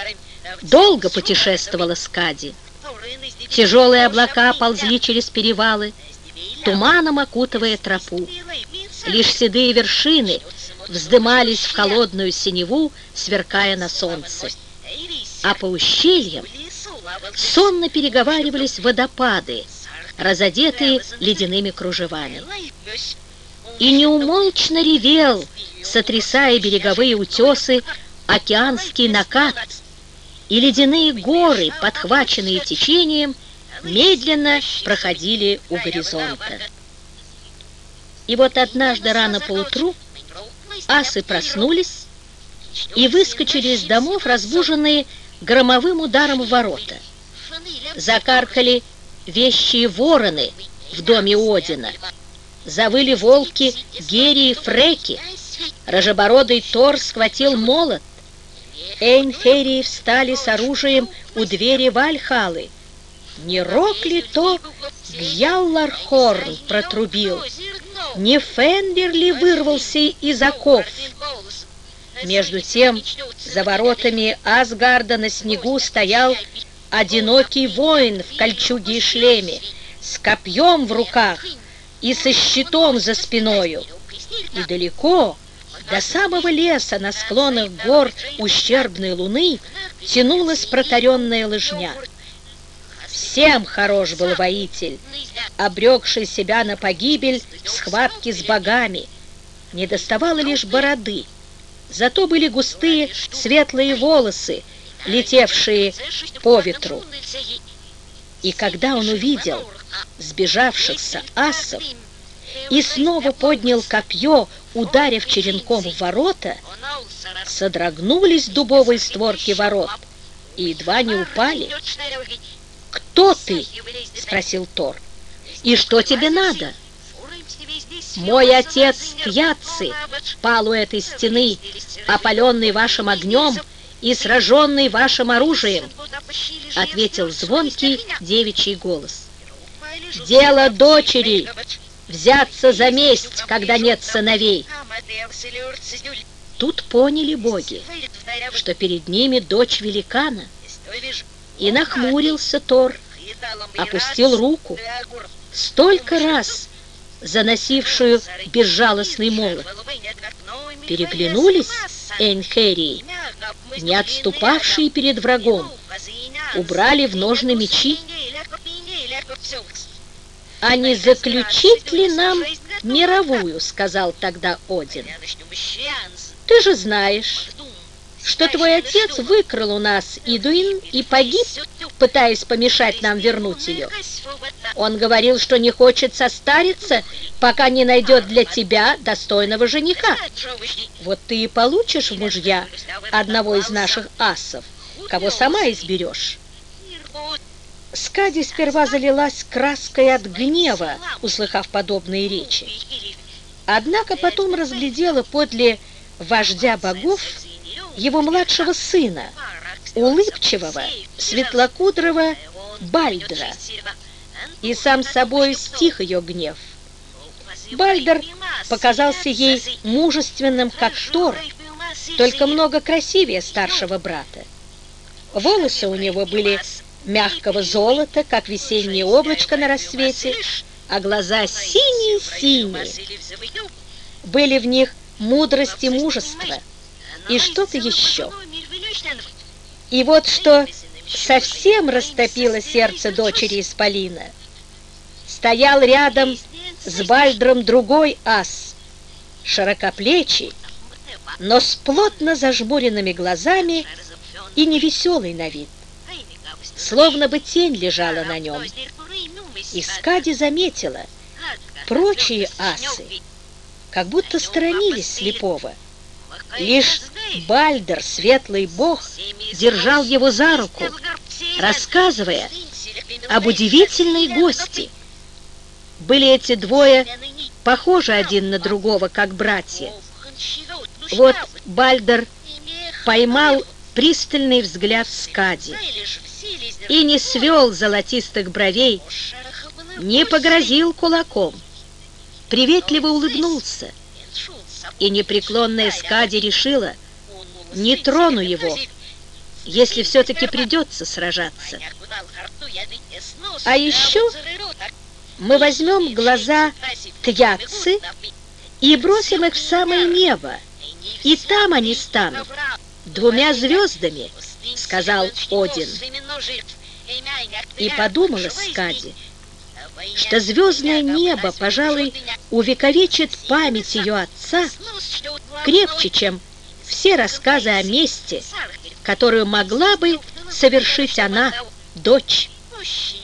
Долго путешествовала Скади. Тяжелые облака ползли через перевалы, туманом окутывая тропу. Лишь седые вершины вздымались в холодную синеву, сверкая на солнце. А по ущельям сонно переговаривались водопады, разодетые ледяными кружевами. И неумолчно ревел, сотрясая береговые утесы, океанский накат, и ледяные горы, подхваченные течением, медленно проходили у горизонта. И вот однажды рано поутру асы проснулись и выскочили из домов, разбуженные громовым ударом в ворота. Закаркали вещие вороны в доме Одина, завыли волки Гери и Фреки, рыжебородый Тор схватил молот, Эйнхерии встали с оружием у двери Вальхалы. Не рок ли то Гьяллархорн протрубил, не Фенрир ли вырвался из оков? Между тем, за воротами Асгарда на снегу стоял одинокий воин в кольчуге и шлеме, с копьем в руках и со щитом за спиною. И далеко, до самого леса, на склонах гор ущербной луны, тянулась протаренная лыжня. Всем хорош был воитель, обрекший себя на погибель в схватке с богами. Не доставало лишь бороды, зато были густые светлые волосы, летевшие по ветру. И когда он увидел сбежавшихся асов и снова поднял копье, ударив черенком в ворота, содрогнулись дубовые створки ворот и едва не упали. «Кто ты?» — спросил Тор. «И что тебе надо?» «Мой отец Тьяцци пал у этой стены, опаленный вашим огнем и сраженный вашим оружием», — ответил звонкий девичий голос. «Дело дочери взяться за месть, когда нет сыновей». Тут поняли боги, что перед ними дочь великана, и нахмурился Тор, опустил руку, столько раз заносившую безжалостный молот. Переглянулись Эйнхерии, не отступавшие перед врагом, убрали в ножны мечи. «А не заключить ли нам мировую?» — сказал тогда Один. «Ты же знаешь, что твой отец выкрал у нас Идуин и погиб, пытаясь помешать нам вернуть ее. Он говорил, что не хочет состариться, пока не найдет для тебя достойного жениха. Вот ты и получишь в мужья одного из наших асов, кого сама изберешь». Скади сперва залилась краской от гнева, услыхав подобные речи. Однако потом разглядела подле вождя богов его младшего сына, улыбчивого, светлокудрого Бальдра, и сам собой стих ее гнев. Бальдр показался ей мужественным, как Тор, только много красивее старшего брата. Волосы у него были мягкого золота, как весеннее облачко на рассвете, а глаза синие-синие. Были в них мудрость и мужество, и что-то еще. И вот что совсем растопило сердце дочери Исполина. Стоял рядом с Бальдром другой ас, широкоплечий, но с плотно зажмуренными глазами и невеселый на вид. Словно бы тень лежала на нем. И Скади заметила, прочие асы как будто сторонились слепого. Лишь Бальдр, светлый бог, держал его за руку, рассказывая об удивительной гости. Были эти двое похожи один на другого, как братья. Вот Бальдр поймал пристальный взгляд Скади и не свел золотистых бровей, не погрозил кулаком, приветливо улыбнулся, и непреклонная Скади решила: не трону его, если все-таки придется сражаться. А еще мы возьмем глаза Тьяцци и бросим их в самое небо, и там они станут 2 звездами, сказал Один. И подумала Скади, что звездное небо, пожалуй, увековечит память ее отца крепче, чем все рассказы о мести, которую могла бы совершить она, дочь.